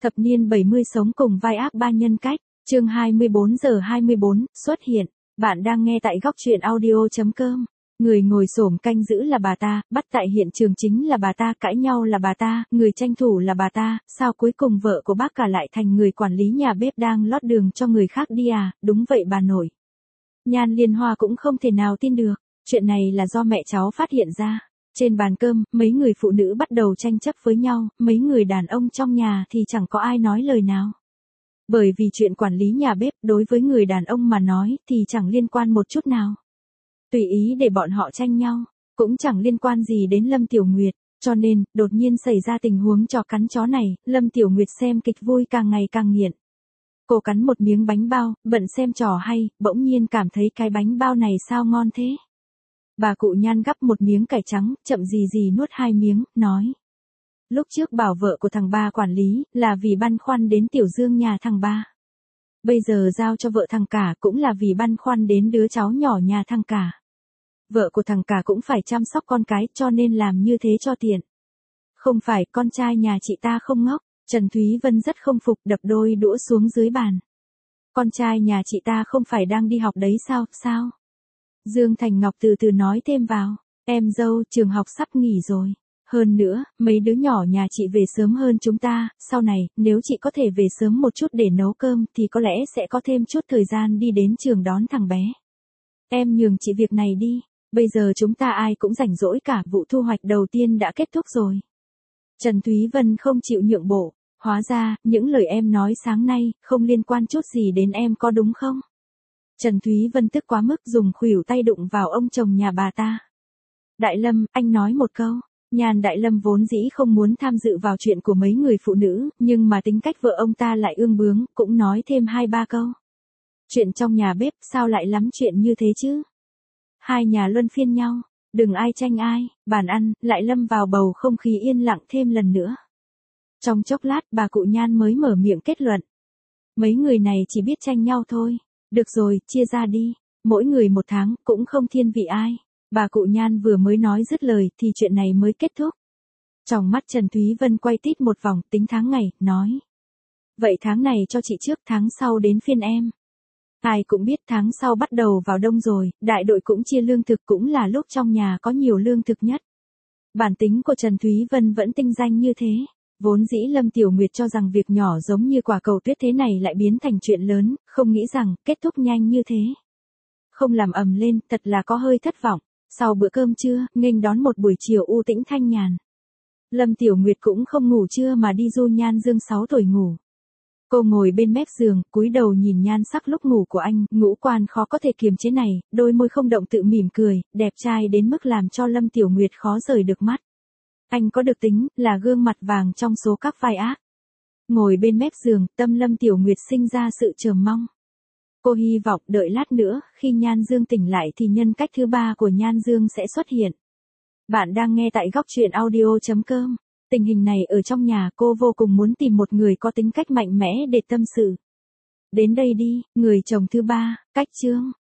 Thập niên 70 sống cùng vai ác ba nhân cách, chương 24 giờ 24, xuất hiện. Bạn đang nghe tại góc truyện audio.com. Người ngồi xổm canh giữ là bà ta, bắt tại hiện trường chính là bà ta, cãi nhau là bà ta, người tranh thủ là bà ta, sao cuối cùng vợ của bác cả lại thành người quản lý nhà bếp đang lót đường cho người khác đi à, đúng vậy bà nội. Nhan Liên Hoa cũng không thể nào tin được, chuyện này là do mẹ cháu phát hiện ra. Trên bàn cơm, mấy người phụ nữ bắt đầu tranh chấp với nhau, mấy người đàn ông trong nhà thì chẳng có ai nói lời nào. Bởi vì chuyện quản lý nhà bếp đối với người đàn ông mà nói thì chẳng liên quan một chút nào. Tùy ý để bọn họ tranh nhau, cũng chẳng liên quan gì đến Lâm Tiểu Nguyệt, cho nên, đột nhiên xảy ra tình huống chó cắn chó này, Lâm Tiểu Nguyệt xem kịch vui càng ngày càng nghiện. Cô cắn một miếng bánh bao, bận xem trò hay, bỗng nhiên cảm thấy cái bánh bao này sao ngon thế. Bà cụ Nhan gắp một miếng cải trắng, chậm gì nuốt 2 miếng, nói. Lúc trước bảo vợ của thằng ba quản lý, là vì băn khoăn đến Tiểu Dương nhà thằng ba. Bây giờ giao cho vợ thằng cả cũng là vì băn khoăn đến đứa cháu nhỏ nhà thằng cả. Vợ của thằng cả cũng phải chăm sóc con cái cho nên làm như thế cho tiện. Không phải con trai nhà chị ta không ngốc, Trần Thúy Vân rất không phục đập đôi đũa xuống dưới bàn. Con trai nhà chị ta không phải đang đi học đấy sao? Dương Thành Ngọc từ từ nói thêm vào, em dâu trường học sắp nghỉ rồi. Hơn nữa, mấy đứa nhỏ nhà chị về sớm hơn chúng ta, sau này, nếu chị có thể về sớm một chút để nấu cơm thì có lẽ sẽ có thêm chút thời gian đi đến trường đón thằng bé. Em nhường chị việc này đi, bây giờ chúng ta ai cũng rảnh rỗi cả, vụ thu hoạch đầu tiên đã kết thúc rồi. Trần Thúy Vân không chịu nhượng bộ, hóa ra, những lời em nói sáng nay, không liên quan chút gì đến em có đúng không? Trần Thúy Vân tức quá mức dùng khuỷu tay đụng vào ông chồng nhà bà ta. Đại Lâm, anh nói một câu. Nhan Đại Lâm vốn dĩ không muốn tham dự vào chuyện của mấy người phụ nữ, nhưng mà tính cách vợ ông ta lại ương bướng, cũng nói thêm 2-3 câu. Chuyện trong nhà bếp sao lại lắm chuyện như thế chứ? Hai nhà luân phiên nhau, đừng ai tranh ai, bàn ăn, lại lâm vào bầu không khí yên lặng thêm lần nữa. Trong chốc lát bà cụ Nhan mới mở miệng kết luận. Mấy người này chỉ biết tranh nhau thôi, được rồi, chia ra đi, mỗi người 1 tháng, cũng không thiên vị ai. Bà cụ Nhan vừa mới nói dứt lời thì chuyện này mới kết thúc. Trong mắt Trần Thúy Vân quay tít một vòng tính tháng ngày, nói. Vậy tháng này cho chị trước, tháng sau đến phiên em. Ai cũng biết tháng sau bắt đầu vào đông rồi, đại đội cũng chia lương thực cũng là lúc trong nhà có nhiều lương thực nhất. Bản tính của Trần Thúy Vân vẫn tinh danh như thế. Vốn dĩ Lâm Tiểu Nguyệt cho rằng việc nhỏ giống như quả cầu tuyết thế này lại biến thành chuyện lớn, không nghĩ rằng kết thúc nhanh như thế. Không làm ầm lên, thật là có hơi thất vọng. Sau bữa cơm trưa, nghênh đón một buổi chiều u tĩnh thanh nhàn. Lâm Tiểu Nguyệt cũng không ngủ trưa mà đi du Nhan Dương 6 tuổi ngủ. Cô ngồi bên mép giường, cúi đầu nhìn nhan sắc lúc ngủ của anh, ngũ quan khó có thể kiềm chế này, đôi môi không động tự mỉm cười, đẹp trai đến mức làm cho Lâm Tiểu Nguyệt khó rời được mắt. Anh có được tính, là gương mặt vàng trong số các vai ác. Ngồi bên mép giường, tâm Lâm Tiểu Nguyệt sinh ra sự chờ mong. Cô hy vọng đợi lát nữa, khi Nhan Dương tỉnh lại thì nhân cách thứ 3 của Nhan Dương sẽ xuất hiện. Bạn đang nghe tại góc truyện audio.com. Tình hình này ở trong nhà cô vô cùng muốn tìm một người có tính cách mạnh mẽ để tâm sự. Đến đây đi, người chồng thứ 3, Cách Trương.